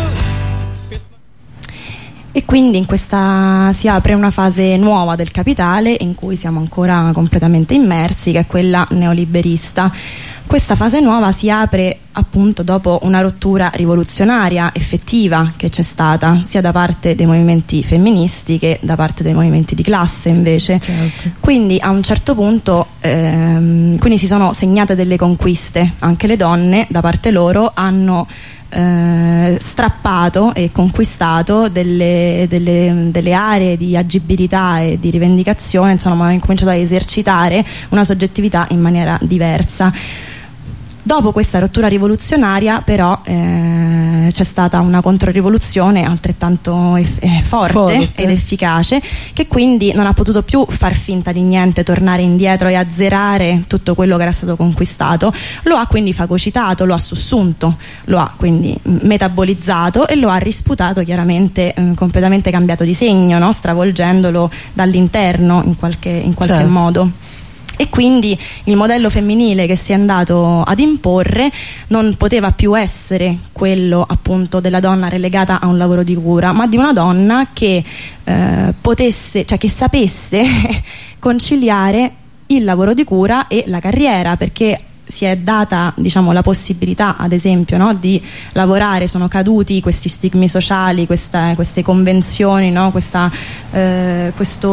[SPEAKER 3] E quindi in questa si apre una fase nuova del capitale in cui siamo ancora completamente immersi, che è quella neoliberista. Questa fase nuova si apre appunto dopo una rottura rivoluzionaria effettiva che c'è stata sia da parte dei movimenti femministi che da parte dei movimenti di classe invece.
[SPEAKER 2] Certo.
[SPEAKER 3] Quindi a un certo punto quindi si sono segnate delle conquiste, anche le donne da parte loro hanno strappato e conquistato delle aree di agibilità e di rivendicazione, insomma hanno cominciato a esercitare una soggettività in maniera diversa. Dopo questa rottura rivoluzionaria però c'è stata una controrivoluzione altrettanto forte ed efficace, che quindi non ha potuto più far finta di niente, tornare indietro e azzerare tutto quello che era stato conquistato. Lo ha quindi fagocitato, lo ha sussunto, lo ha quindi metabolizzato e lo ha risputato, chiaramente completamente cambiato di segno, no? Stravolgendolo dall'interno in qualche
[SPEAKER 2] certo.
[SPEAKER 3] modo. E quindi il modello femminile che si è andato ad imporre non poteva più essere quello appunto della donna relegata a un lavoro di cura, ma di una donna che potesse, cioè che sapesse conciliare il lavoro di cura e la carriera, perché si è data, diciamo, la possibilità ad esempio, no, di lavorare. Sono caduti questi stigmi sociali, queste convenzioni, no, questo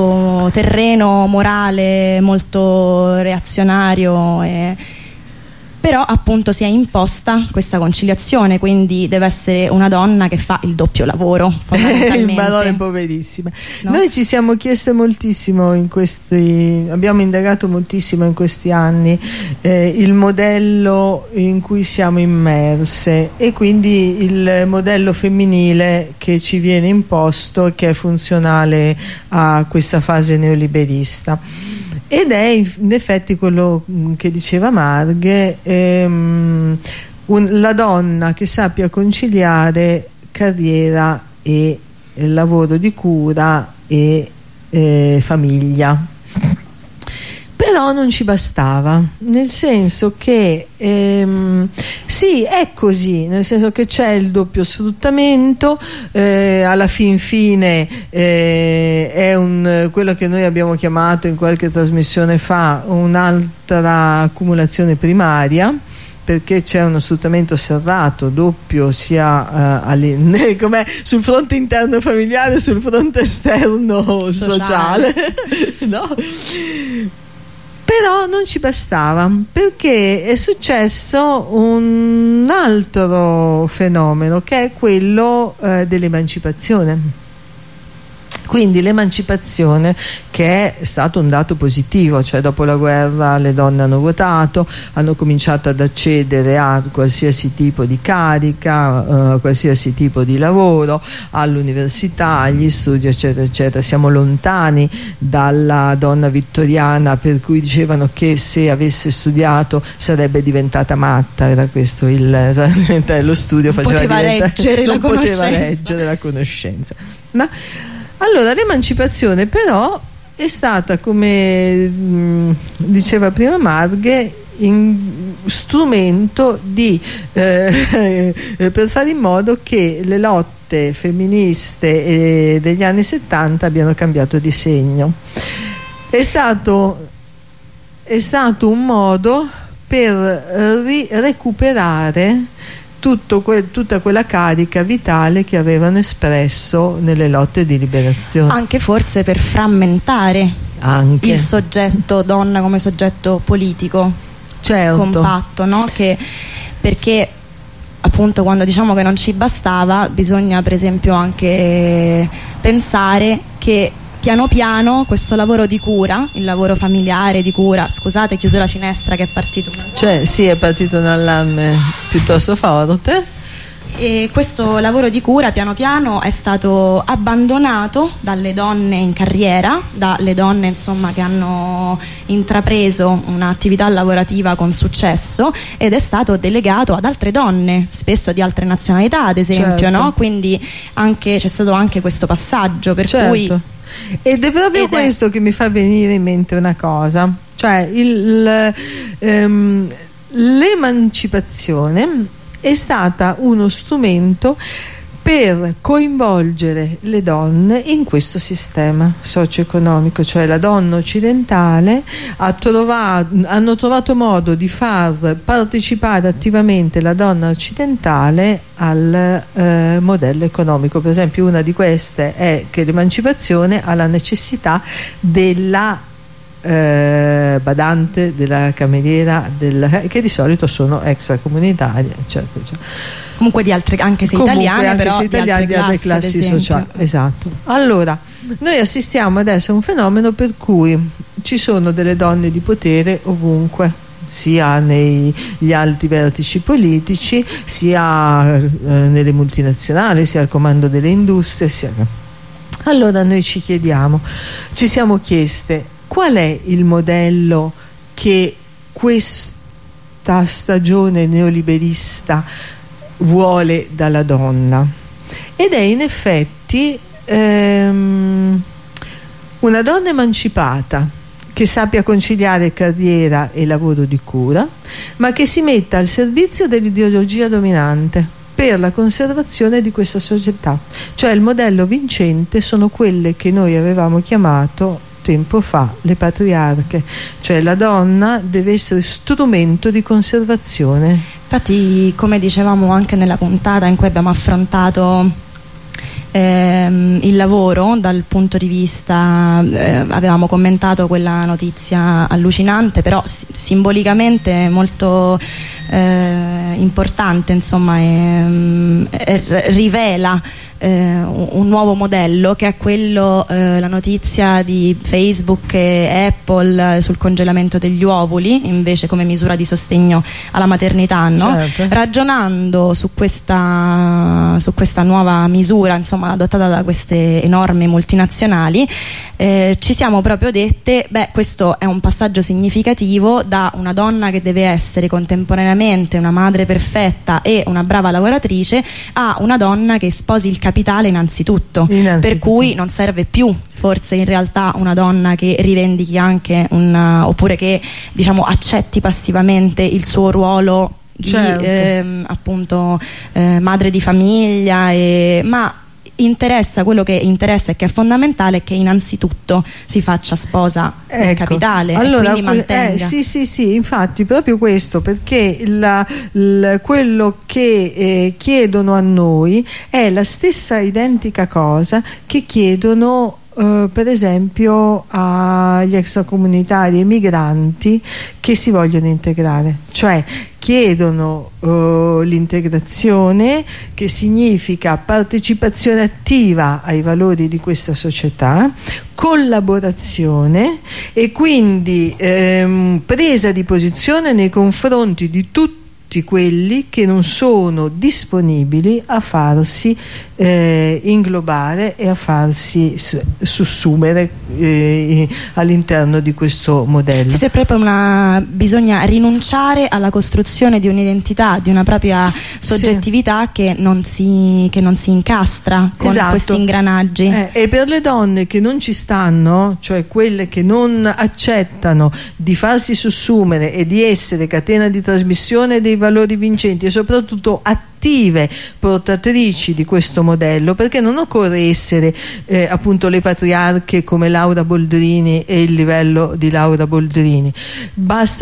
[SPEAKER 3] terreno morale molto reazionario Però appunto si è imposta questa conciliazione, quindi deve essere una donna che fa il doppio lavoro, fondamentalmente.
[SPEAKER 2] Parole poverissime.
[SPEAKER 3] No?
[SPEAKER 2] Noi ci siamo chieste moltissimo abbiamo indagato moltissimo in questi anni il modello in cui siamo immerse, e quindi il modello femminile che ci viene imposto, che è funzionale a questa fase neoliberista. Ed è in effetti quello che diceva Marghe, la donna che sappia conciliare carriera e lavoro di cura e famiglia. Però non ci bastava, nel senso che sì, è così, nel senso che c'è il doppio sfruttamento, alla fin fine è quello che noi abbiamo chiamato in qualche trasmissione fa un'altra accumulazione primaria, perché c'è uno sfruttamento serrato, doppio, sia com'è, sul fronte interno familiare e sul fronte esterno sociale. No? Però non ci bastava, perché è successo un altro fenomeno, che è quello dell'emancipazione. Quindi l'emancipazione, che è stato un dato positivo, cioè dopo la guerra le donne hanno votato, hanno cominciato ad accedere a qualsiasi tipo di carica, qualsiasi tipo di lavoro, all'università, agli studi, eccetera eccetera. Siamo lontani dalla donna vittoriana per cui dicevano che se avesse studiato sarebbe diventata matta, era questo lo studio faceva non poteva reggere la conoscenza. Ma allora l'emancipazione però è stata, come diceva prima Marghe, strumento per fare in modo che le lotte femministe degli anni 70 abbiano cambiato di segno. È stato un modo per recuperare tutta quella carica vitale che avevano espresso nelle lotte di liberazione.
[SPEAKER 3] Anche forse per frammentare il soggetto donna come soggetto politico, certo, compatto, no? Perché appunto quando diciamo che non ci bastava, bisogna per esempio anche pensare che piano piano questo lavoro di cura, il lavoro familiare di cura, scusate, chiudo la finestra che è partito
[SPEAKER 2] sì, è partito un allarme piuttosto forte,
[SPEAKER 3] e questo lavoro di cura piano piano è stato abbandonato dalle donne in carriera, dalle donne insomma che hanno intrapreso un'attività lavorativa con successo, ed è stato delegato ad altre donne, spesso di altre nazionalità ad esempio, certo, no? Quindi c'è stato anche questo passaggio, per cui
[SPEAKER 2] ed è proprio questo che mi fa venire in mente una cosa, cioè l'emancipazione è stata uno strumento per coinvolgere le donne in questo sistema socio-economico, cioè la donna occidentale hanno trovato modo di far partecipare attivamente la donna occidentale al modello economico. Per esempio una di queste è che l'emancipazione ha la necessità della badante, della cameriera, che di solito sono extracomunitarie, eccetera, eccetera.
[SPEAKER 3] Comunque di altre, anche se italiane, però di altre classi sociali.
[SPEAKER 2] Esatto. Allora, noi assistiamo adesso a un fenomeno per cui ci sono delle donne di potere ovunque, sia negli alti vertici politici, sia nelle multinazionali, sia al comando delle industrie, Allora noi ci siamo chieste qual è il modello che questa stagione neoliberista vuole dalla donna, ed è in effetti una donna emancipata che sappia conciliare carriera e lavoro di cura, ma che si metta al servizio dell'ideologia dominante per la conservazione di questa società. Cioè il modello vincente sono quelle che noi avevamo chiamato tempo fa le patriarche, cioè la donna deve essere strumento di conservazione.
[SPEAKER 3] Infatti, come dicevamo anche nella puntata in cui abbiamo affrontato il lavoro dal punto di vista, avevamo commentato quella notizia allucinante, però simbolicamente molto importante, insomma, rivela un nuovo modello, che è quello, la notizia di Facebook e Apple sul congelamento degli ovuli invece come misura di sostegno alla maternità, no?
[SPEAKER 2] Certo.
[SPEAKER 3] Ragionando su questa nuova misura, insomma, adottata da queste enormi multinazionali, ci siamo proprio dette, questo è un passaggio significativo da una donna che deve essere contemporaneamente una madre perfetta e una brava lavoratrice a una donna che sposi il capitale innanzitutto. Per cui non serve più forse in realtà una donna che rivendichi anche oppure che, diciamo, accetti passivamente il suo ruolo di appunto madre di famiglia, ma interessa, quello che interessa e che è fondamentale è che innanzitutto si faccia sposa del capitale,
[SPEAKER 2] allora,
[SPEAKER 3] e quindi mantenga.
[SPEAKER 2] Sì, infatti proprio questo, perché quello che chiedono a noi è la stessa identica cosa che chiedono per esempio agli extracomunitari e migranti che si vogliono integrare, cioè chiedono l'integrazione, che significa partecipazione attiva ai valori di questa società, collaborazione e quindi presa di posizione nei confronti di tutti quelli che non sono disponibili a farsi inglobare e a farsi sussumere all'interno di questo modello.
[SPEAKER 3] Sì, proprio bisogna rinunciare alla costruzione di un'identità, di una propria soggettività che non si incastra con questi ingranaggi.
[SPEAKER 2] E per le donne che non ci stanno, cioè quelle che non accettano di farsi sussumere e di essere catena di trasmissione dei valori vincenti e soprattutto attive portatrici di questo modello, perché non occorre essere appunto le patriarche come Laura Boldrini e il livello di Laura Boldrini, basta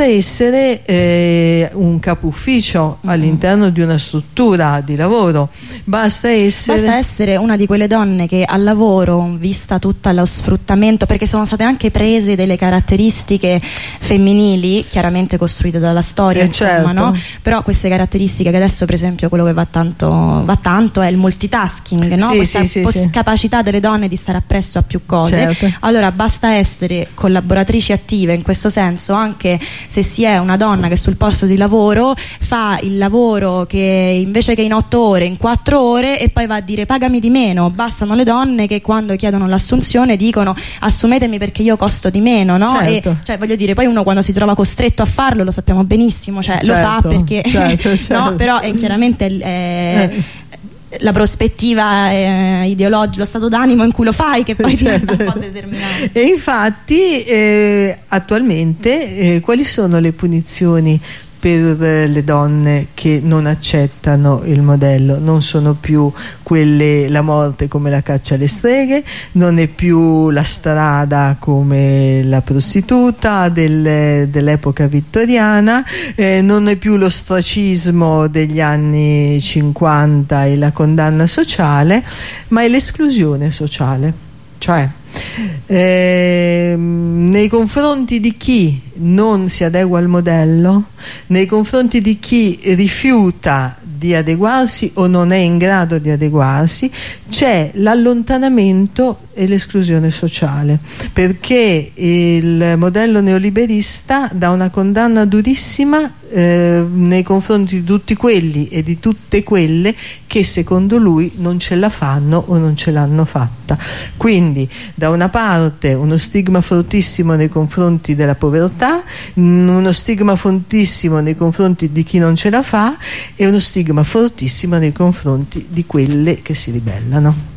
[SPEAKER 2] essere un capo ufficio all'interno di una struttura di lavoro, basta essere
[SPEAKER 3] una di quelle donne che al lavoro, vista tutta lo sfruttamento, perché sono state anche prese delle caratteristiche femminili chiaramente costruite dalla storia, insomma, no? Però queste caratteristiche, che adesso per esempio quello che va tanto è il multitasking, no? Questa capacità delle donne di stare appresso a più cose. Allora basta essere collaboratrici attive in questo senso, anche se si è una donna che sul posto di lavoro fa il lavoro che invece che in 8 ore in 4 ore e poi va a dire pagami di meno. Bastano le donne che quando chiedono l'assunzione dicono assumetemi perché io costo di meno, no? E cioè, voglio dire, poi uno quando si trova costretto a farlo, lo sappiamo benissimo, cioè lo fa perché no? Però è chiaramente la prospettiva ideologica, lo stato d'animo in cui lo fai, che poi diventa un po' determinante.
[SPEAKER 2] E infatti attualmente quali sono le punizioni per le donne che non accettano il modello? Non sono più quelle, la morte come la caccia alle streghe, non è più la strada come la prostituta dell'epoca vittoriana, non è più l'ostracismo degli anni 50 e la condanna sociale, ma è l'esclusione sociale, cioè nei confronti di chi non si adegua al modello, nei confronti di chi rifiuta di adeguarsi o non è in grado di adeguarsi, c'è l'allontanamento e l'esclusione sociale, perché il modello neoliberista dà una condanna durissima nei confronti di tutti quelli e di tutte quelle che secondo lui non ce la fanno o non ce l'hanno fatta. Quindi da una parte uno stigma fortissimo nei confronti della povertà, uno stigma fortissimo nei confronti di chi non ce la fa e uno stigma fortissimo nei confronti di quelle che si ribellano.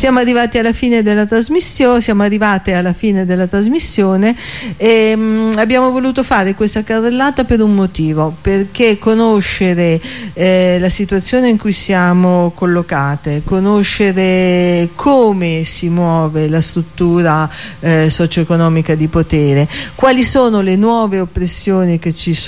[SPEAKER 2] Siamo arrivate alla fine della trasmissione e abbiamo voluto fare questa carrellata per un motivo, perché conoscere la situazione in cui siamo collocate, conoscere come si muove la struttura socio-economica di potere, quali sono le nuove oppressioni che ci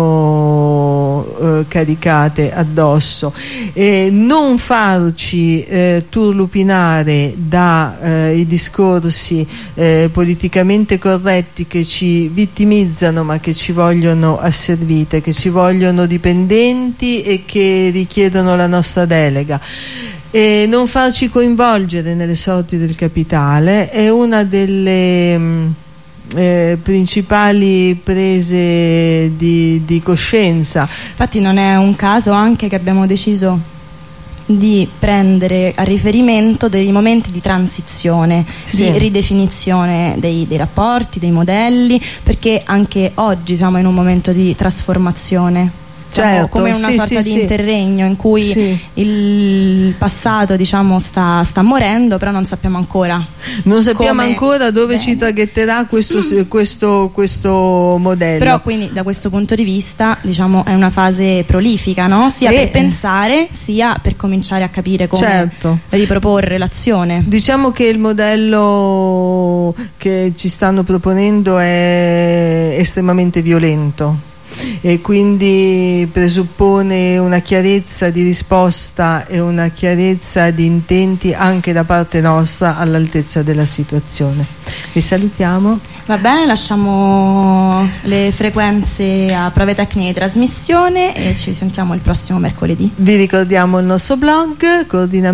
[SPEAKER 2] sono caricate addosso, non farci turlupinare dai discorsi politicamente corretti che ci vittimizzano ma che ci vogliono asservite, che ci vogliono dipendenti e che richiedono la nostra delega. E non farci coinvolgere nelle sorti del capitale è una delle principali prese di coscienza.
[SPEAKER 3] Infatti non è un caso anche che abbiamo deciso di prendere a riferimento dei momenti di transizione,
[SPEAKER 2] sì,
[SPEAKER 3] di ridefinizione dei rapporti, dei modelli, perché anche oggi siamo in un momento di trasformazione.
[SPEAKER 2] Certo,
[SPEAKER 3] come una sorta di interregno in cui il passato, diciamo, sta morendo, però non sappiamo ancora
[SPEAKER 2] dove ci traghetterà questo modello.
[SPEAKER 3] Però quindi da questo punto di vista, diciamo, è una fase prolifica, no? Sia per pensare sia per cominciare a capire come riproporre l'azione.
[SPEAKER 2] Diciamo che il modello che ci stanno proponendo è estremamente violento e quindi presuppone una chiarezza di risposta e una chiarezza di intenti anche da parte nostra all'altezza della situazione. Vi salutiamo.
[SPEAKER 3] Va bene, lasciamo le frequenze a prove tecniche di trasmissione e ci sentiamo il prossimo mercoledì.
[SPEAKER 2] Vi ricordiamo il nostro blog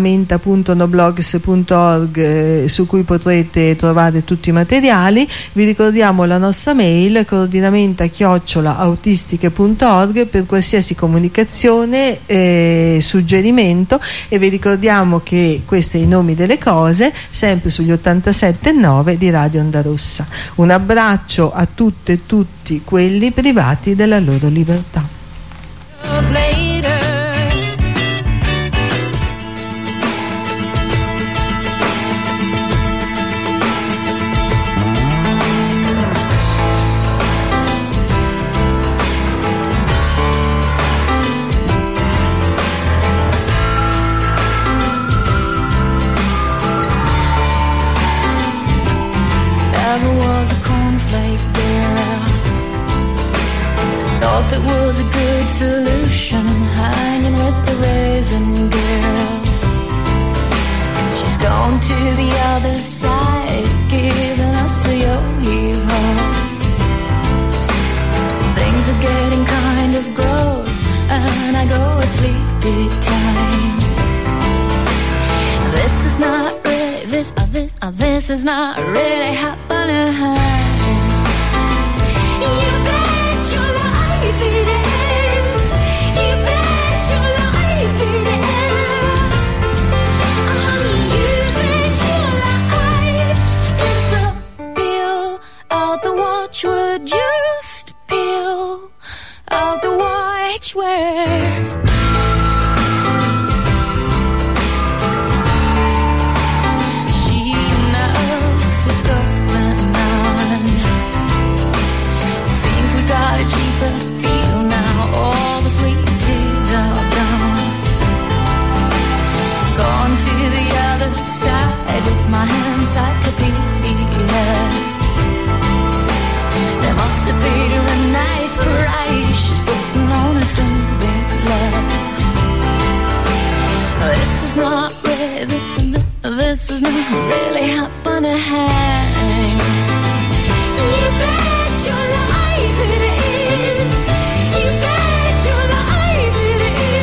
[SPEAKER 2] coordinamenta.noblogs.org su cui potrete trovare tutti i materiali. Vi ricordiamo la nostra mail coordinamenta@autistiche.org per qualsiasi comunicazione suggerimento, e vi ricordiamo che questi i nomi delle cose sempre sugli 87.9 di Radio Onda Rossa. Un abbraccio a tutte e tutti quelli privati della loro libertà.
[SPEAKER 1] That was a good solution, hanging with the raisin girls. She's gone to the other side, giving us a yo-yo. Things are getting kind of gross, and I go at sleepy time. This is not really, this is not really happening. You bet your life it is. You bet your life it is. Honey, you bet your life it's a peel out the watchword, just peel out the watchword. Feel now, all the sweet tears are gone. Gone to the other side with my encyclopedia. They must have paid her a nice price. She's putting on a stupid love. This is not really happening.